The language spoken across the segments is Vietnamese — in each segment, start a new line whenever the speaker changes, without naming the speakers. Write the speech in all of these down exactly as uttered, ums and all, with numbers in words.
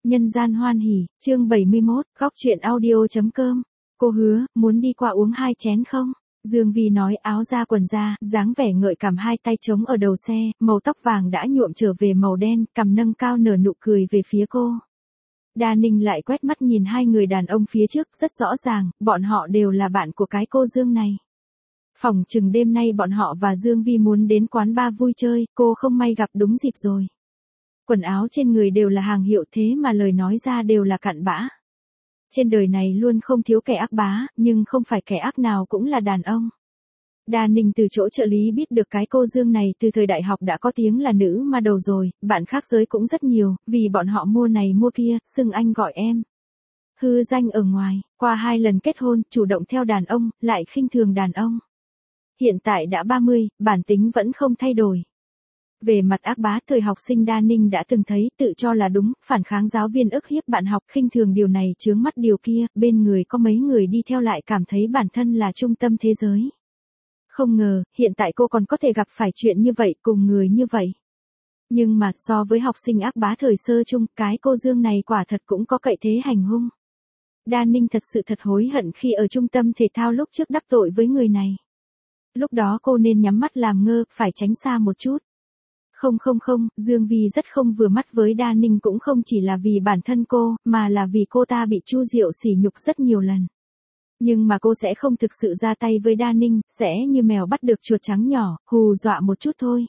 Nhân gian hoan hỉ, chương bảy mươi mốt, góc truyện audio.com. Cô hứa, muốn đi qua uống hai chén không? Dương Vi nói, áo ra quần ra, dáng vẻ ngợi cảm, hai tay trống ở đầu xe, màu tóc vàng đã nhuộm trở về màu đen, cằm nâng cao nở nụ cười về phía cô. Đa Ninh lại quét mắt nhìn hai người đàn ông phía trước, rất rõ ràng, bọn họ đều là bạn của cái cô Dương này. Phỏng chừng đêm nay bọn họ và Dương Vi muốn đến quán bar vui chơi, cô không may gặp đúng dịp rồi. Quần áo trên người đều là hàng hiệu, thế mà lời nói ra đều là cặn bã. Trên đời này luôn không thiếu kẻ ác bá, nhưng không phải kẻ ác nào cũng là đàn ông. Đa Ninh từ chỗ trợ lý biết được cái cô Dương này từ thời đại học đã có tiếng là nữ ma đầu rồi, bạn khác giới cũng rất nhiều, vì bọn họ mua này mua kia, xưng anh gọi em. Hư danh ở ngoài, qua hai lần kết hôn, chủ động theo đàn ông, lại khinh thường đàn ông. Hiện tại đã ba mươi, bản tính vẫn không thay đổi. Về mặt ác bá, thời học sinh Đa Ninh đã từng thấy, tự cho là đúng, phản kháng giáo viên, ức hiếp bạn học, khinh thường điều này, chướng mắt điều kia, bên người có mấy người đi theo lại cảm thấy bản thân là trung tâm thế giới. Không ngờ, hiện tại cô còn có thể gặp phải chuyện như vậy, cùng người như vậy. Nhưng mà, so với học sinh ác bá thời sơ chung, cái cô Dương này quả thật cũng có cậy thế hành hung. Đa Ninh thật sự thật hối hận khi ở trung tâm thể thao lúc trước đắc tội với người này. Lúc đó cô nên nhắm mắt làm ngơ, phải tránh xa một chút. Không không không, Dương Vi rất không vừa mắt với Đa Ninh, cũng không chỉ là vì bản thân cô, mà là vì cô ta bị Chu Diệu sỉ nhục rất nhiều lần. Nhưng mà cô sẽ không thực sự ra tay với Đa Ninh, sẽ như mèo bắt được chuột trắng nhỏ, hù dọa một chút thôi.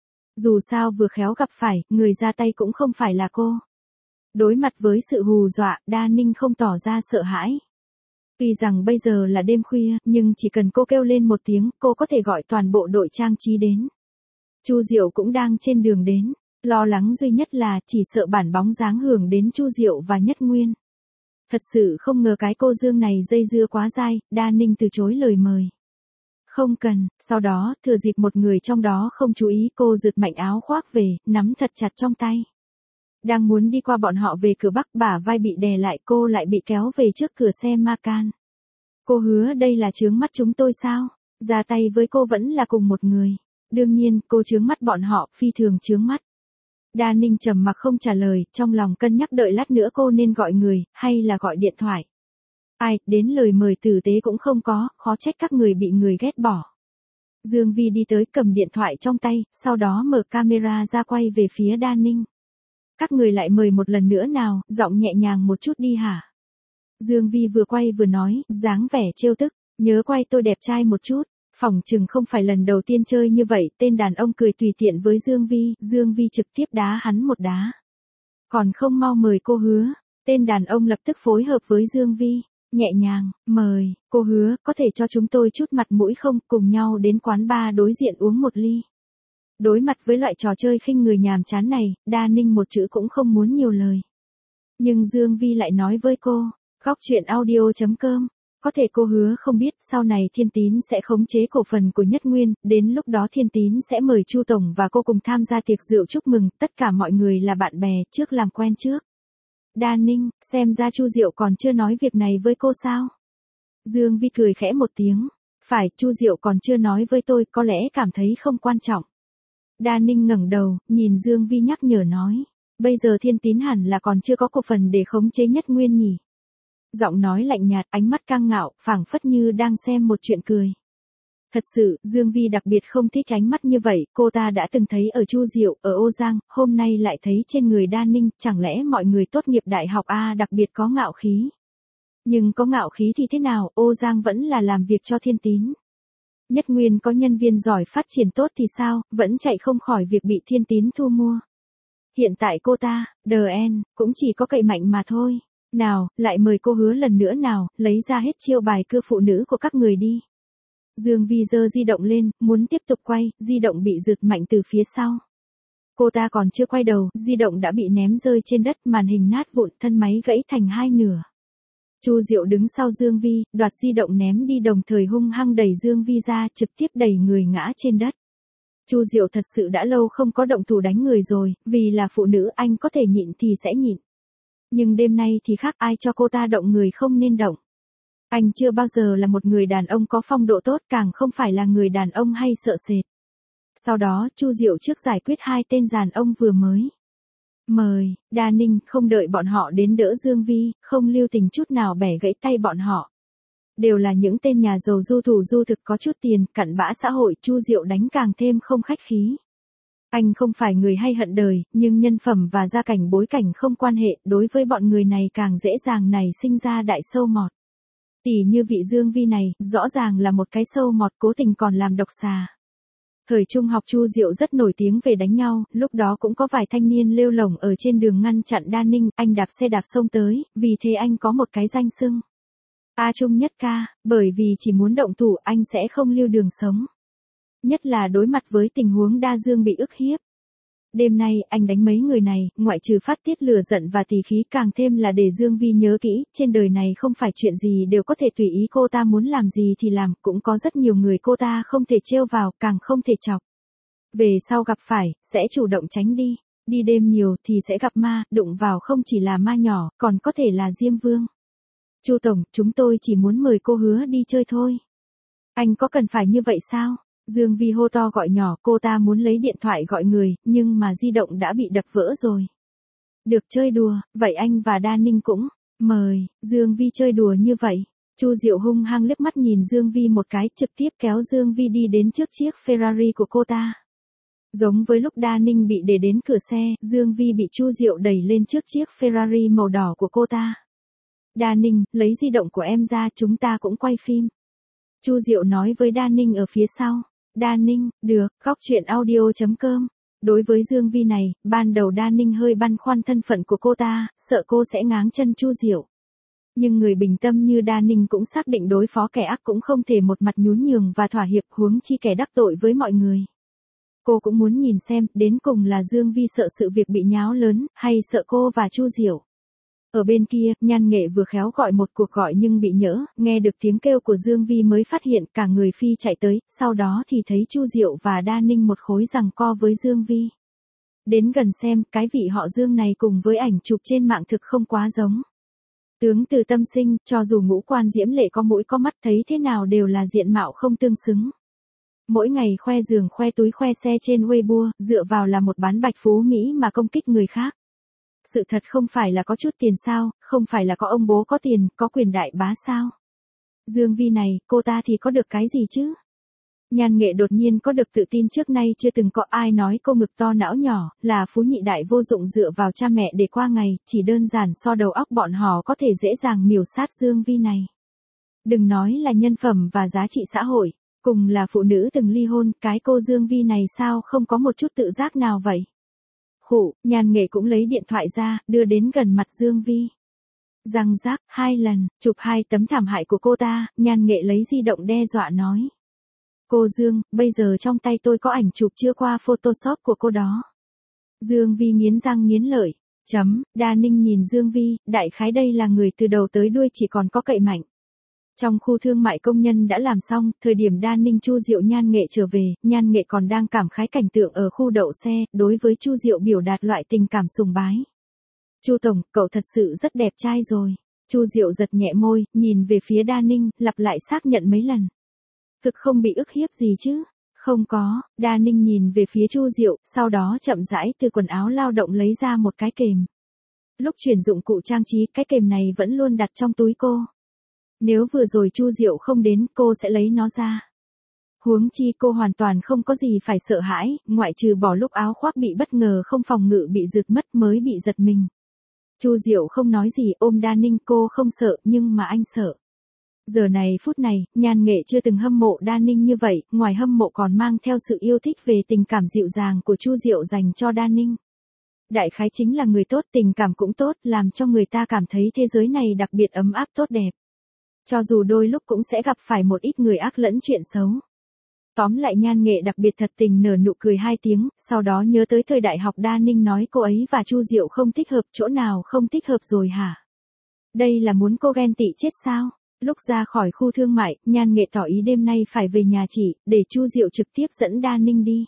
Dù sao vừa khéo gặp phải, người ra tay cũng không phải là cô. Đối mặt với sự hù dọa, Đa Ninh không tỏ ra sợ hãi. Tuy rằng bây giờ là đêm khuya, nhưng chỉ cần cô kêu lên một tiếng, cô có thể gọi toàn bộ đội trang trí đến. Chu Diệu cũng đang trên đường đến, lo lắng duy nhất là chỉ sợ bản bóng dáng hưởng đến Chu Diệu và Nhất Nguyên. Thật sự không ngờ cái cô Dương này dây dưa quá dai, Đa Ninh từ chối lời mời. Không cần, sau đó, thừa dịp một người trong đó không chú ý, cô giật mạnh áo khoác về, nắm thật chặt trong tay. Đang muốn đi qua bọn họ về cửa Bắc, bả vai bị đè lại, cô lại bị kéo về trước cửa xe Macan. Cô hứa đây là chướng mắt chúng tôi sao? Ra tay với cô vẫn là cùng một người. Đương nhiên, cô chướng mắt bọn họ, phi thường chướng mắt. Đa Ninh trầm mặc không trả lời, trong lòng cân nhắc đợi lát nữa cô nên gọi người, hay là gọi điện thoại. Ai, đến lời mời tử tế cũng không có, khó trách các người bị người ghét bỏ. Dương Vi đi tới cầm điện thoại trong tay, sau đó mở camera ra quay về phía Đa Ninh. Các người lại mời một lần nữa nào, giọng nhẹ nhàng một chút đi hả? Dương Vi vừa quay vừa nói, dáng vẻ trêu tức, nhớ quay tôi đẹp trai một chút. Phỏng chừng không phải lần đầu tiên chơi như vậy, tên đàn ông cười tùy tiện với Dương Vi, Dương Vi trực tiếp đá hắn một đá. Còn không mau mời cô hứa, tên đàn ông lập tức phối hợp với Dương Vi, nhẹ nhàng, mời, cô hứa, có thể cho chúng tôi chút mặt mũi không, cùng nhau đến quán bar đối diện uống một ly. Đối mặt với loại trò chơi khinh người nhàm chán này, Đa Ninh một chữ cũng không muốn nhiều lời. Nhưng Dương Vi lại nói với cô, góc truyện audio.com. Có thể cô hứa không biết, sau này Thiên Tín sẽ khống chế cổ phần của Nhất Nguyên, đến lúc đó Thiên Tín sẽ mời Chu Tổng và cô cùng tham gia tiệc rượu chúc mừng, tất cả mọi người là bạn bè, trước làm quen trước. Đa Ninh, xem ra Chu Diệu còn chưa nói việc này với cô sao? Dương Vi cười khẽ một tiếng, phải, Chu Diệu còn chưa nói với tôi, có lẽ cảm thấy không quan trọng. Đa Ninh ngẩng đầu, nhìn Dương Vi nhắc nhở nói, bây giờ Thiên Tín hẳn là còn chưa có cổ phần để khống chế Nhất Nguyên nhỉ? Giọng nói lạnh nhạt, ánh mắt căng ngạo, phảng phất như đang xem một chuyện cười. Thật sự, Dương Vi đặc biệt không thích ánh mắt như vậy, cô ta đã từng thấy ở Chu Diệu, ở Ô Giang, hôm nay lại thấy trên người Đa Ninh, chẳng lẽ mọi người tốt nghiệp đại học A đặc biệt có ngạo khí. Nhưng có ngạo khí thì thế nào, Ô Giang vẫn là làm việc cho Thiên Tín. Nhất Nguyên có nhân viên giỏi phát triển tốt thì sao, vẫn chạy không khỏi việc bị Thiên Tín thu mua. Hiện tại cô ta, đờ en, cũng chỉ có cậy mạnh mà thôi. Nào, lại mời cô hứa lần nữa nào, lấy ra hết chiêu bài cưa phụ nữ của các người đi. Dương Vi giơ di động lên, muốn tiếp tục quay, di động bị giật mạnh từ phía sau. Cô ta còn chưa quay đầu, di động đã bị ném rơi trên đất, màn hình nát vụn, thân máy gãy thành hai nửa. Chu Diệu đứng sau Dương Vi, đoạt di động ném đi, đồng thời hung hăng đẩy Dương Vi ra, trực tiếp đẩy người ngã trên đất. Chu Diệu thật sự đã lâu không có động thủ đánh người rồi, vì là phụ nữ anh có thể nhịn thì sẽ nhịn. Nhưng đêm nay thì khác, ai cho cô ta động người không nên động. Anh chưa bao giờ là một người đàn ông có phong độ tốt, càng không phải là người đàn ông hay sợ sệt. Sau đó, Chu Diệu trước giải quyết hai tên đàn ông vừa mới Mời, Đa Ninh không đợi bọn họ đến đỡ Dương Vi, không lưu tình chút nào bẻ gãy tay bọn họ. Đều là những tên nhà giàu du thủ du thực có chút tiền, cặn bã xã hội, Chu Diệu đánh càng thêm không khách khí. Anh không phải người hay hận đời, nhưng nhân phẩm và gia cảnh bối cảnh không quan hệ, đối với bọn người này càng dễ dàng nảy sinh ra đại sâu mọt. Tỷ như vị Dương Vi này, rõ ràng là một cái sâu mọt cố tình còn làm độc xà. Thời trung học Chu Diệu rất nổi tiếng về đánh nhau, lúc đó cũng có vài thanh niên lêu lổng ở trên đường ngăn chặn Đa Ninh, anh đạp xe đạp xông tới, vì thế anh có một cái danh xưng. A Trung Nhất Ca, bởi vì chỉ muốn động thủ anh sẽ không lưu đường sống. Nhất là đối mặt với tình huống Đa Dương bị ức hiếp. Đêm nay anh đánh mấy người này, ngoại trừ phát tiết lửa giận và tỳ khí càng thêm là để Dương Vi nhớ kỹ, trên đời này không phải chuyện gì đều có thể tùy ý cô ta muốn làm gì thì làm, cũng có rất nhiều người cô ta không thể trêu vào, càng không thể chọc. Về sau gặp phải, sẽ chủ động tránh đi, đi đêm nhiều thì sẽ gặp ma, đụng vào không chỉ là ma nhỏ, còn có thể là Diêm Vương. Chu Tổng, chúng tôi chỉ muốn mời cô Hứa đi chơi thôi. Anh có cần phải như vậy sao? Dương Vi hô to gọi nhỏ, cô ta muốn lấy điện thoại gọi người, nhưng mà di động đã bị đập vỡ rồi. Được chơi đùa, vậy anh và Đa Ninh cũng, mời, Dương Vi chơi đùa như vậy. Chu Diệu hung hăng liếc mắt nhìn Dương Vi một cái, trực tiếp kéo Dương Vi đi đến trước chiếc Ferrari của cô ta. Giống với lúc Đa Ninh bị để đến cửa xe, Dương Vi bị Chu Diệu đẩy lên trước chiếc Ferrari màu đỏ của cô ta. Đa Ninh, lấy di động của em ra, chúng ta cũng quay phim. Chu Diệu nói với Đa Ninh ở phía sau. Đa Ninh, được, góc chuyện audio chấm com. Đối với Dương Vi này, ban đầu Đa Ninh hơi băn khoăn thân phận của cô ta, sợ cô sẽ ngáng chân Chu Diệu. Nhưng người bình tâm như Đa Ninh cũng xác định đối phó kẻ ác cũng không thể một mặt nhún nhường và thỏa hiệp, huống chi kẻ đắc tội với mọi người. Cô cũng muốn nhìn xem, đến cùng là Dương Vi sợ sự việc bị nháo lớn, hay sợ cô và Chu Diệu. Ở bên kia, Nhan Nghệ vừa khéo gọi một cuộc gọi nhưng bị nhỡ, nghe được tiếng kêu của Dương Vi mới phát hiện, cả người phi chạy tới, sau đó thì thấy Chu Diệu và Đa Ninh một khối giằng co với Dương Vi. Đến gần xem, cái vị họ Dương này cùng với ảnh chụp trên mạng thực không quá giống. Tướng từ tâm sinh, cho dù ngũ quan diễm lệ có mũi có mắt thấy thế nào đều là diện mạo không tương xứng. Mỗi ngày khoe giường khoe túi khoe xe trên Weibo, dựa vào là một bán bạch phú Mỹ mà công kích người khác. Sự thật không phải là có chút tiền sao, không phải là có ông bố có tiền, có quyền đại bá sao. Dương Vi này, cô ta thì có được cái gì chứ? Nhan Nghệ đột nhiên có được tự tin trước nay chưa từng có ai nói cô ngực to não nhỏ, là phú nhị đại vô dụng dựa vào cha mẹ để qua ngày, chỉ đơn giản so đầu óc bọn họ có thể dễ dàng miểu sát Dương Vi này. Đừng nói là nhân phẩm và giá trị xã hội, cùng là phụ nữ từng ly hôn, cái cô Dương Vi này sao không có một chút tự giác nào vậy? Khụ, Nhan Nghệ cũng lấy điện thoại ra, đưa đến gần mặt Dương Vi. Răng rác, hai lần, chụp hai tấm thảm hại của cô ta, Nhan Nghệ lấy di động đe dọa nói. Cô Dương, bây giờ trong tay tôi có ảnh chụp chưa qua Photoshop của cô đó. Dương Vi nghiến răng nghiến lợi. Chấm, Đa Ninh nhìn Dương Vi, đại khái đây là người từ đầu tới đuôi chỉ còn có cậy mạnh. Trong khu thương mại công nhân đã làm xong, thời điểm Đa Ninh Chu Diệu Nhan Nghệ trở về, Nhan Nghệ còn đang cảm khái cảnh tượng ở khu đậu xe, đối với Chu Diệu biểu đạt loại tình cảm sùng bái. Chu Tổng, cậu thật sự rất đẹp trai rồi. Chu Diệu giật nhẹ môi, nhìn về phía Đa Ninh, lặp lại xác nhận mấy lần. Thực không bị ức hiếp gì chứ? Không có, Đa Ninh nhìn về phía Chu Diệu, sau đó chậm rãi từ quần áo lao động lấy ra một cái kềm. Lúc chuyển dụng cụ trang trí, cái kềm này vẫn luôn đặt trong túi cô. Nếu vừa rồi Chu Diệu không đến, cô sẽ lấy nó ra. Huống chi cô hoàn toàn không có gì phải sợ hãi, ngoại trừ bỏ lúc áo khoác bị bất ngờ không phòng ngự bị giật mất mới bị giật mình. Chu Diệu không nói gì, ôm Đa Ninh, cô không sợ, nhưng mà anh sợ. Giờ này phút này, Nhan Nghệ chưa từng hâm mộ Đa Ninh như vậy, ngoài hâm mộ còn mang theo sự yêu thích về tình cảm dịu dàng của Chu Diệu dành cho Đa Ninh. Đại khái chính là người tốt, tình cảm cũng tốt, làm cho người ta cảm thấy thế giới này đặc biệt ấm áp tốt đẹp. Cho dù đôi lúc cũng sẽ gặp phải một ít người ác lẫn chuyện xấu. Tóm lại Nhan Nghệ đặc biệt thật tình nở nụ cười hai tiếng, sau đó nhớ tới thời đại học Đa Ninh nói cô ấy và Chu Diệu không thích hợp, chỗ nào không thích hợp rồi hả? Đây là muốn cô ghen tị chết sao? Lúc ra khỏi khu thương mại, Nhan Nghệ tỏ ý đêm nay phải về nhà chị, để Chu Diệu trực tiếp dẫn Đa Ninh đi.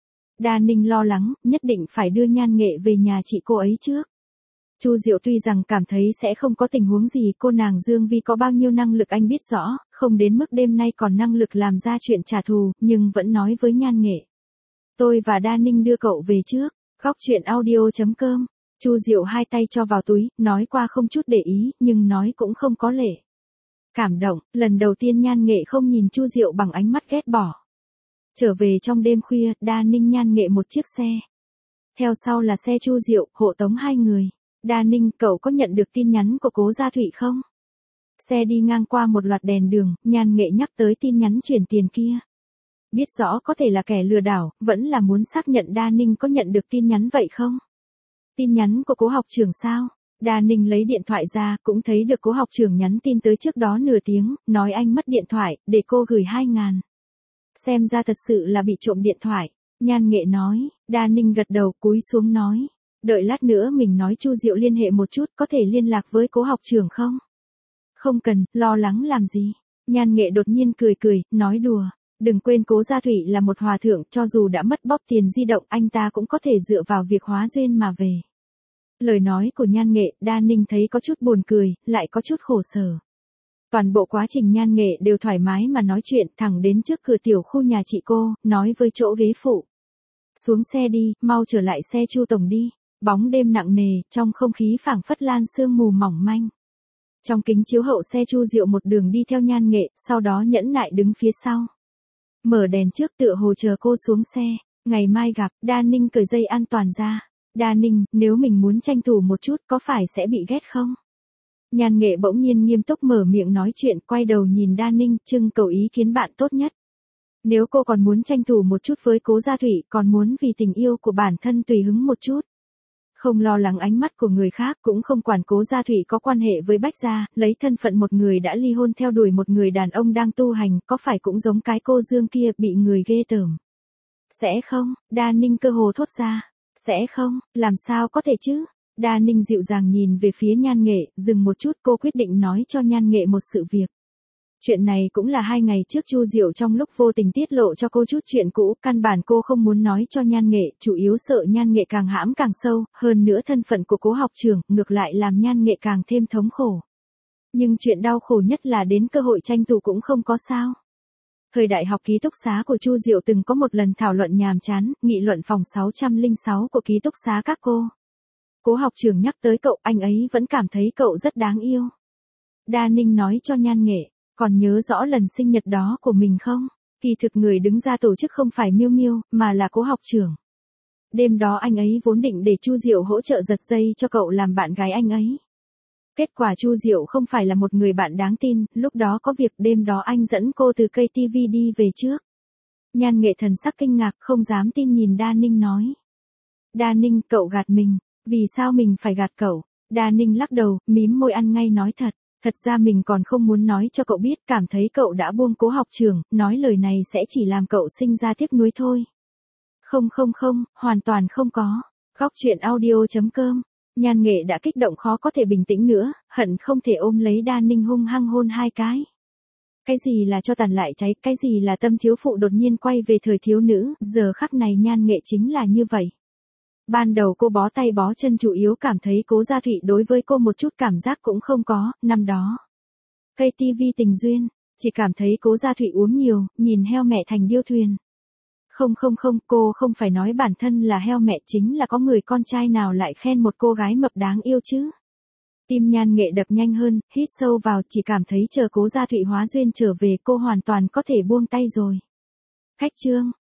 Đa Ninh lo lắng, nhất định phải đưa Nhan Nghệ về nhà chị cô ấy trước. Chu Diệu tuy rằng cảm thấy sẽ không có tình huống gì, cô nàng Dương Vi có bao nhiêu năng lực anh biết rõ, không đến mức đêm nay còn năng lực làm ra chuyện trả thù, nhưng vẫn nói với Nhan Nghệ. Tôi và Đa Ninh đưa cậu về trước, góc chuyện audio chấm com Chu Diệu hai tay cho vào túi, nói qua không chút để ý, nhưng nói cũng không có lệ. Cảm động, lần đầu tiên Nhan Nghệ không nhìn Chu Diệu bằng ánh mắt ghét bỏ. Trở về trong đêm khuya, Đa Ninh Nhan Nghệ một chiếc xe. Theo sau là xe Chu Diệu, hộ tống hai người. Đa Ninh, cậu có nhận được tin nhắn của Cố Gia Thụy không? Xe đi ngang qua một loạt đèn đường, Nhan Nghệ nhắc tới tin nhắn chuyển tiền kia. Biết rõ có thể là kẻ lừa đảo, vẫn là muốn xác nhận Đa Ninh có nhận được tin nhắn vậy không? Tin nhắn của Cố học trưởng sao? Đa Ninh lấy điện thoại ra, cũng thấy được Cố học trưởng nhắn tin tới trước đó nửa tiếng, nói anh mất điện thoại, để cô gửi hai ngàn. Xem ra thật sự là bị trộm điện thoại. Nhan Nghệ nói. Đa Ninh gật đầu, cúi xuống nói. Đợi lát nữa mình nói Chu Diệu liên hệ một chút, có thể liên lạc với Cố học trưởng không? Không cần, lo lắng làm gì? Nhan Nghệ đột nhiên cười cười, nói đùa. Đừng quên Cố Gia Thụy là một hòa thượng, cho dù đã mất bóp tiền di động, anh ta cũng có thể dựa vào việc hóa duyên mà về. Lời nói của Nhan Nghệ, Đa Ninh thấy có chút buồn cười, lại có chút khổ sở. Toàn bộ quá trình Nhan Nghệ đều thoải mái mà nói chuyện, thẳng đến trước cửa tiểu khu nhà chị cô, nói với chỗ ghế phụ. Xuống xe đi, mau trở lại xe Chu tổng đi. Bóng đêm nặng nề, trong không khí phảng phất lan sương mù mỏng manh. Trong kính chiếu hậu xe Chu Diệu một đường đi theo Nhan Nghệ, sau đó nhẫn nại đứng phía sau. Mở đèn trước tựa hồ chờ cô xuống xe. Ngày mai gặp. Đa Ninh cởi dây an toàn ra. Đa Ninh, nếu mình muốn tranh thủ một chút, có phải sẽ bị ghét không? Nhan Nghệ bỗng nhiên nghiêm túc mở miệng nói chuyện, quay đầu nhìn Đa Ninh, trưng cầu ý kiến bạn tốt nhất. Nếu cô còn muốn tranh thủ một chút với Cố Gia Thụy, còn muốn vì tình yêu của bản thân tùy hứng một chút. Không lo lắng ánh mắt của người khác, cũng không quản Cố Gia Thụy có quan hệ với Bách Gia, lấy thân phận một người đã ly hôn theo đuổi một người đàn ông đang tu hành, có phải cũng giống cái cô Dương kia bị người ghê tởm? Sẽ không? Đa Ninh cơ hồ thốt ra. Sẽ không? Làm sao có thể chứ? Đa Ninh dịu dàng nhìn về phía Nhan Nghệ, dừng một chút, cô quyết định nói cho Nhan Nghệ một sự việc. Chuyện này cũng là hai ngày trước Chu Diệu trong lúc vô tình tiết lộ cho cô chút chuyện cũ, căn bản cô không muốn nói cho Nhan Nghệ, chủ yếu sợ Nhan Nghệ càng hãm càng sâu, hơn nữa thân phận của Cố học trưởng, ngược lại làm Nhan Nghệ càng thêm thống khổ. Nhưng chuyện đau khổ nhất là đến cơ hội tranh thủ cũng không có sao. Thời đại học ký túc xá của Chu Diệu từng có một lần thảo luận nhàm chán, nghị luận phòng sáu không sáu của ký túc xá các cô. Cố học trưởng nhắc tới cậu, anh ấy vẫn cảm thấy cậu rất đáng yêu. Đa Ninh nói cho Nhan Nghệ, còn nhớ rõ lần sinh nhật đó của mình không? Kỳ thực người đứng ra tổ chức không phải Miêu Miêu, mà là Cố học trưởng. Đêm đó anh ấy vốn định để Chu Diệu hỗ trợ giật dây cho cậu làm bạn gái anh ấy. Kết quả Chu Diệu không phải là một người bạn đáng tin, lúc đó có việc đêm đó anh dẫn cô từ cây ti vi đi về trước. Nhan Nghệ thần sắc kinh ngạc, không dám tin nhìn Đa Ninh nói. Đa Ninh, cậu gạt mình, vì sao mình phải gạt cậu? Đa Ninh lắc đầu, mím môi ăn ngay nói thật, thật ra mình còn không muốn nói cho cậu biết, cảm thấy cậu đã buông Cố học trưởng, nói lời này sẽ chỉ làm cậu sinh ra tiếc nuối thôi. Không không không, hoàn toàn không có. Góc truyện audio chấm com. Nhan Nghệ đã kích động khó có thể bình tĩnh nữa, hận không thể ôm lấy Đa Ninh hung hăng hôn hai cái. Cái gì là cho tàn lại cháy, cái gì là tâm thiếu phụ đột nhiên quay về thời thiếu nữ, giờ khắc này Nhan Nghệ chính là như vậy. Ban đầu cô bó tay bó chân chủ yếu cảm thấy Cố Gia Thụy đối với cô một chút cảm giác cũng không có, năm đó. Cây ti vi tình duyên, chỉ cảm thấy Cố Gia Thụy uống nhiều, nhìn heo mẹ thành điêu thuyền. Không không không, cô không phải nói bản thân là heo mẹ, chính là có người con trai nào lại khen một cô gái mập đáng yêu chứ. Tim Nhan Nghệ đập nhanh hơn, hít sâu vào, chỉ cảm thấy chờ Cố Gia Thụy hóa duyên trở về cô hoàn toàn có thể buông tay rồi. Khách trương,